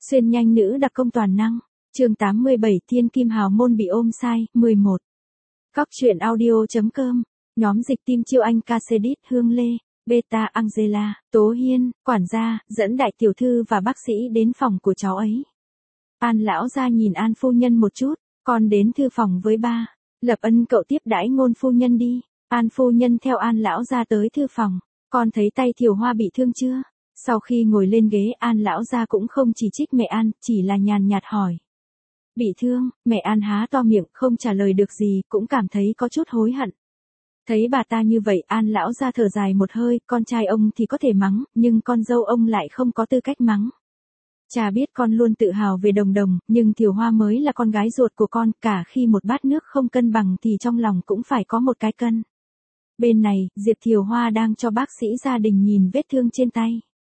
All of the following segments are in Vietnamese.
Xuyên nhanh nữ đặc công toàn năng. Chương 87 Thiên Kim Hào Môn bị ôm sai, 11. Cóc truyện audio.com. Nhóm dịch tim Chiêu Anh Casedit Hương Lê, Beta Angela, Tố Hiên, quản gia, dẫn đại tiểu thư và bác sĩ đến phòng của cháu ấy. An lão gia nhìn An phu nhân một chút, con đến thư phòng với ba. Lập Ân cậu tiếp đãi Ngôn phu nhân đi. An phu nhân theo An lão gia tới thư phòng. Con thấy tay Thiều Hoa bị thương chưa? Sau khi ngồi lên ghế, An lão gia cũng không chỉ trích mẹ An, chỉ là nhàn nhạt hỏi. Bị thương, mẹ An há to miệng, không trả lời được gì, cũng cảm thấy có chút hối hận. Thấy bà ta như vậy, An lão gia thở dài một hơi, con trai ông thì có thể mắng, nhưng con dâu ông lại không có tư cách mắng. Cha biết con luôn tự hào về Đồng Đồng, nhưng Thiều Hoa mới là con gái ruột của con, cả khi một bát nước không cân bằng thì trong lòng cũng phải có một cái cân. Bên này, Diệp Thiều Hoa đang cho bác sĩ gia đình nhìn vết thương trên tay.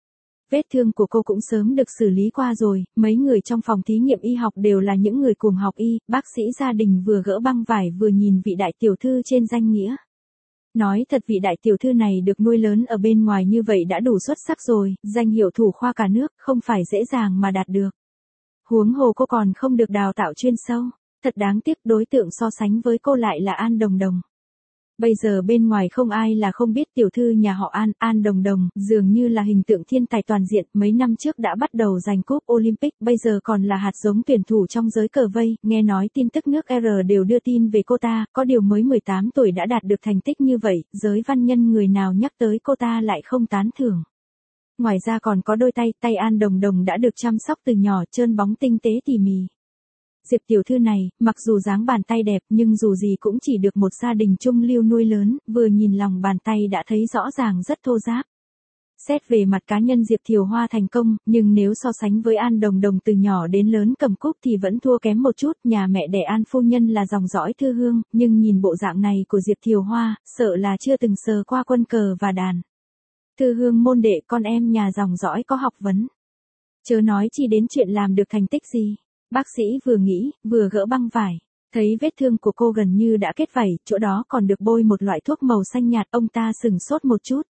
Vết thương của cô cũng sớm được xử lý qua rồi, mấy người trong phòng thí nghiệm y học đều là những người cùng học y, bác sĩ gia đình vừa gỡ băng vải vừa nhìn vị đại tiểu thư trên danh nghĩa. Nói thật vị đại tiểu thư này được nuôi lớn ở bên ngoài như vậy đã đủ xuất sắc rồi, danh hiệu thủ khoa cả nước không phải dễ dàng mà đạt được. Huống hồ cô còn không được đào tạo chuyên sâu, thật đáng tiếc đối tượng so sánh với cô lại là An Đồng Đồng. Bây giờ bên ngoài không ai là không biết tiểu thư nhà họ An, An Đồng Đồng, dường như là hình tượng thiên tài toàn diện, mấy năm trước đã bắt đầu giành cúp Olympic, bây giờ còn là hạt giống tuyển thủ trong giới cờ vây, nghe nói tin tức nước R đều đưa tin về cô ta, có điều mới 18 tuổi đã đạt được thành tích như vậy, giới văn nhân người nào nhắc tới cô ta lại không tán thưởng. Ngoài ra còn có đôi tay An Đồng Đồng đã được chăm sóc từ nhỏ, trơn bóng tinh tế tỉ mỉ. Diệp tiểu thư này, mặc dù dáng bàn tay đẹp nhưng dù gì cũng chỉ được một gia đình trung lưu nuôi lớn, vừa nhìn lòng bàn tay đã thấy rõ ràng rất thô ráp. Xét về mặt cá nhân Diệp Thiều Hoa thành công, nhưng nếu so sánh với An Đồng Đồng từ nhỏ đến lớn cầm cúp thì vẫn thua kém một chút, nhà mẹ đẻ An phu nhân là dòng dõi thư hương, nhưng nhìn bộ dạng này của Diệp Thiều Hoa, sợ là chưa từng sờ qua quân cờ và đàn. Thư hương môn đệ con em nhà dòng dõi có học vấn. Chớ nói chi đến chuyện làm được thành tích gì. Bác sĩ vừa nghĩ, vừa gỡ băng vải. Thấy vết thương của cô gần như đã kết vảy, chỗ đó còn được bôi một loại thuốc màu xanh nhạt, ông ta sửng sốt một chút.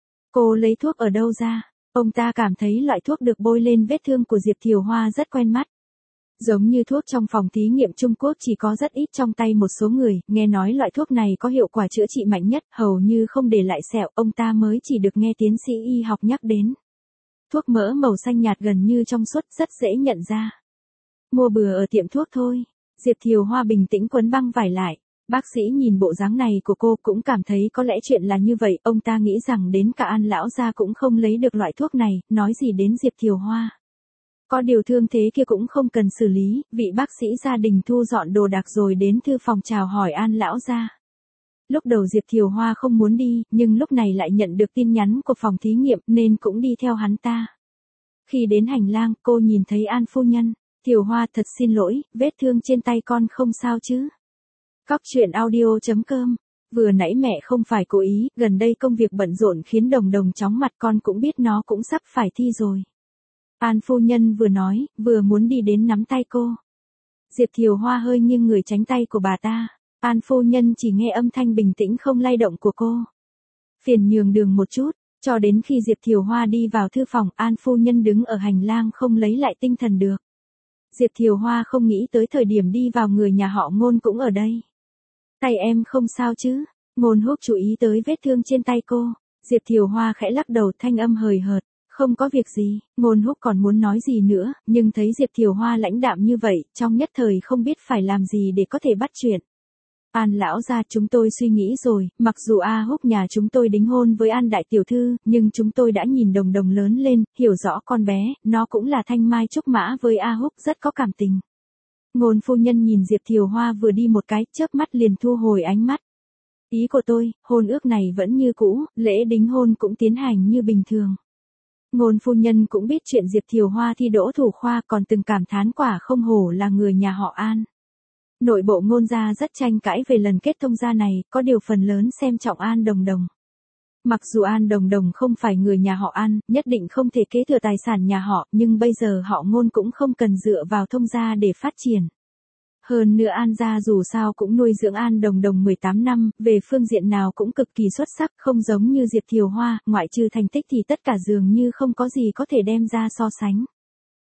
Cô lấy thuốc ở đâu ra? Ông ta cảm thấy loại thuốc được bôi lên vết thương của Diệp Thiều Hoa rất quen mắt. Giống như thuốc trong phòng thí nghiệm Trung Quốc chỉ có rất ít trong tay một số người, nghe nói loại thuốc này có hiệu quả chữa trị mạnh nhất, hầu như không để lại sẹo, ông ta mới chỉ được nghe tiến sĩ y học nhắc đến. Thuốc mỡ màu xanh nhạt gần như trong suốt, rất dễ nhận ra. Mua bừa ở tiệm thuốc thôi. Diệp Thiều Hoa bình tĩnh quấn băng vải lại. Bác sĩ nhìn bộ dáng này của cô cũng cảm thấy có lẽ chuyện là như vậy. Ông ta nghĩ rằng đến cả An lão gia cũng không lấy được loại thuốc này, nói gì đến Diệp Thiều Hoa. Có điều thương thế kia cũng không cần xử lý, vị bác sĩ gia đình thu dọn đồ đạc rồi đến thư phòng chào hỏi An lão gia. Lúc đầu Diệp Thiều Hoa không muốn đi, nhưng lúc này lại nhận được tin nhắn của phòng thí nghiệm nên cũng đi theo hắn ta. Khi đến hành lang, cô nhìn thấy An phu nhân. Thiều Hoa thật xin lỗi, vết thương trên tay con không sao chứ? Cóc truyện audio.com. Vừa nãy mẹ không phải cố ý, gần đây công việc bận rộn khiến Đồng Đồng chóng mặt, con cũng biết nó cũng sắp phải thi rồi. An phu nhân vừa nói, vừa muốn đi đến nắm tay cô. Diệp Thiều Hoa hơi nghiêng người tránh tay của bà ta. An phu nhân chỉ nghe âm thanh bình tĩnh không lay động của cô. Phiền nhường đường một chút, cho đến khi Diệp Thiều Hoa đi vào thư phòng, An phu nhân đứng ở hành lang không lấy lại tinh thần được. Diệp Thiều Hoa không nghĩ tới thời điểm đi vào người nhà họ Ngôn cũng ở đây. Tay em không sao chứ? Ngôn Húc chú ý tới vết thương trên tay cô. Diệp Thiều Hoa khẽ lắc đầu, thanh âm hời hợt. Không có việc gì. Ngôn Húc còn muốn nói gì nữa, nhưng thấy Diệp Thiều Hoa lãnh đạm như vậy, trong nhất thời không biết phải làm gì để có thể bắt chuyện. An lão gia, chúng tôi suy nghĩ rồi, mặc dù A Húc nhà chúng tôi đính hôn với An đại tiểu thư, nhưng chúng tôi đã nhìn Đồng Đồng lớn lên, hiểu rõ con bé, nó cũng là thanh mai trúc mã với A Húc, rất có cảm tình. Ngôn phu nhân nhìn Diệp Thiều Hoa vừa đi một cái, chớp mắt liền thu hồi ánh mắt. Ý của tôi, hôn ước này vẫn như cũ, lễ đính hôn cũng tiến hành như bình thường. Ngôn phu nhân cũng biết chuyện Diệp Thiều Hoa thi đỗ thủ khoa, còn từng cảm thán quả không hổ là người nhà họ An. Nội bộ Ngôn gia rất tranh cãi về lần kết thông gia này, có điều phần lớn xem trọng An Đồng Đồng. Mặc dù An Đồng Đồng không phải người nhà họ An, nhất định không thể kế thừa tài sản nhà họ, nhưng bây giờ họ Ngôn cũng không cần dựa vào thông gia để phát triển. Hơn nữa An gia dù sao cũng nuôi dưỡng An Đồng Đồng 18 năm, về phương diện nào cũng cực kỳ xuất sắc, không giống như Diệp Thiều Hoa, ngoại trừ thành tích thì tất cả dường như không có gì có thể đem ra so sánh.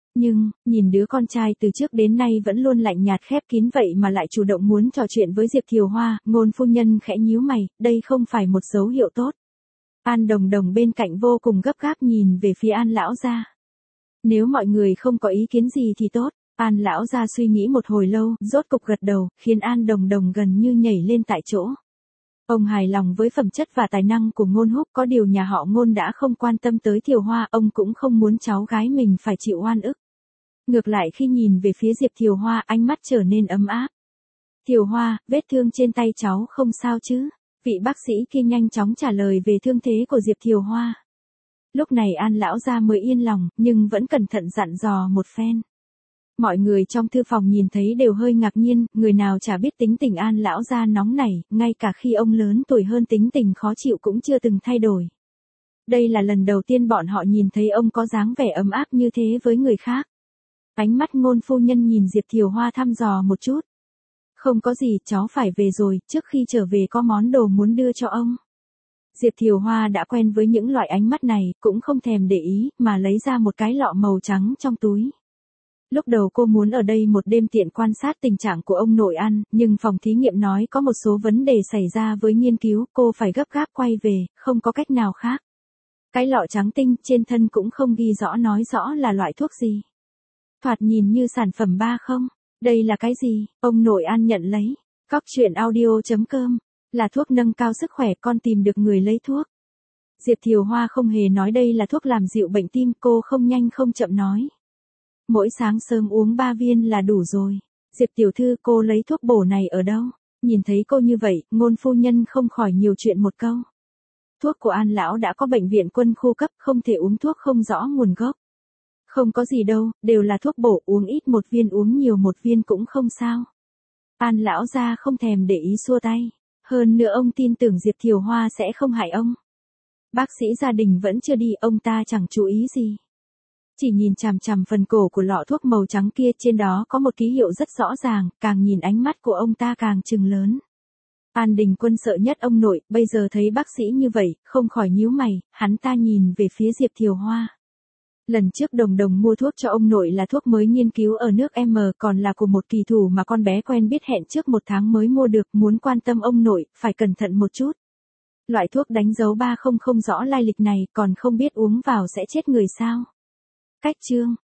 Nhưng, nhìn đứa con trai từ trước đến nay vẫn luôn lạnh nhạt khép kín vậy mà lại chủ động muốn trò chuyện với Diệp Thiều Hoa, Ngôn phu nhân khẽ nhíu mày, đây không phải một dấu hiệu tốt. An Đồng Đồng bên cạnh vô cùng gấp gáp nhìn về phía An lão gia. Nếu mọi người không có ý kiến gì thì tốt. An lão gia suy nghĩ một hồi lâu, rốt cục gật đầu, khiến An Đồng Đồng gần như nhảy lên tại chỗ. Ông hài lòng với phẩm chất và tài năng của Ngôn Húc, có điều nhà họ Ngôn đã không quan tâm tới Thiều Hoa, ông cũng không muốn cháu gái mình phải chịu oan ức. Ngược lại khi nhìn về phía Diệp Thiều Hoa, ánh mắt trở nên ấm áp. Thiều Hoa, vết thương trên tay cháu không sao chứ? Vị bác sĩ kia nhanh chóng trả lời về thương thế của Diệp Thiều Hoa. Lúc này An lão gia mới yên lòng, nhưng vẫn cẩn thận dặn dò một phen. Mọi người trong thư phòng nhìn thấy đều hơi ngạc nhiên, người nào chả biết tính tình An lão gia nóng nảy, ngay cả khi ông lớn tuổi hơn tính tình khó chịu cũng chưa từng thay đổi. Đây là lần đầu tiên bọn họ nhìn thấy ông có dáng vẻ ấm áp như thế với người khác. Ánh mắt Ngôn phu nhân nhìn Diệp Thiều Hoa thăm dò một chút. Không có gì, cháu phải về rồi, trước khi trở về có món đồ muốn đưa cho ông. Diệp Thiều Hoa đã quen với những loại ánh mắt này, cũng không thèm để ý, mà lấy ra một cái lọ màu trắng trong túi. Lúc đầu cô muốn ở đây một đêm tiện quan sát tình trạng của ông nội An, nhưng phòng thí nghiệm nói có một số vấn đề xảy ra với nghiên cứu, cô phải gấp gáp quay về, không có cách nào khác. Cái lọ trắng tinh trên thân cũng không ghi rõ nói rõ là loại thuốc gì. Thoạt nhìn như sản phẩm ba không? Đây là cái gì? Ông nội An nhận lấy. Cóc truyện audio.com. Là thuốc nâng cao sức khỏe, con tìm được người lấy thuốc. Diệp Thiều Hoa không hề nói đây là thuốc làm dịu bệnh tim, cô không nhanh không chậm nói. Mỗi sáng sớm uống 3 viên là đủ rồi. Diệp tiểu thư, cô lấy thuốc bổ này ở đâu? Nhìn thấy cô như vậy, Ngôn phu nhân không khỏi nhiều chuyện một câu. Thuốc của An lão đã có bệnh viện quân khu cấp, không thể uống thuốc không rõ nguồn gốc. Không có gì đâu, đều là thuốc bổ, uống ít một viên uống nhiều một viên cũng không sao. An lão gia không thèm để ý xua tay. Hơn nữa ông tin tưởng Diệp Thiều Hoa sẽ không hại ông. Bác sĩ gia đình vẫn chưa đi, ông ta chẳng chú ý gì. Chỉ nhìn chằm chằm phần cổ của lọ thuốc màu trắng kia, trên đó có một ký hiệu rất rõ ràng, càng nhìn ánh mắt của ông ta càng trừng lớn. An Đình Quân sợ nhất ông nội, bây giờ thấy bác sĩ như vậy, không khỏi nhíu mày, hắn ta nhìn về phía Diệp Thiều Hoa. Lần trước Đồng Đồng mua thuốc cho ông nội là thuốc mới nghiên cứu ở nước M, còn là của một kỳ thủ mà con bé quen biết, hẹn trước 1 tháng mới mua được, muốn quan tâm ông nội, phải cẩn thận một chút. Loại thuốc đánh dấu 30 không rõ lai lịch này, còn không biết uống vào sẽ chết người sao. Cách chương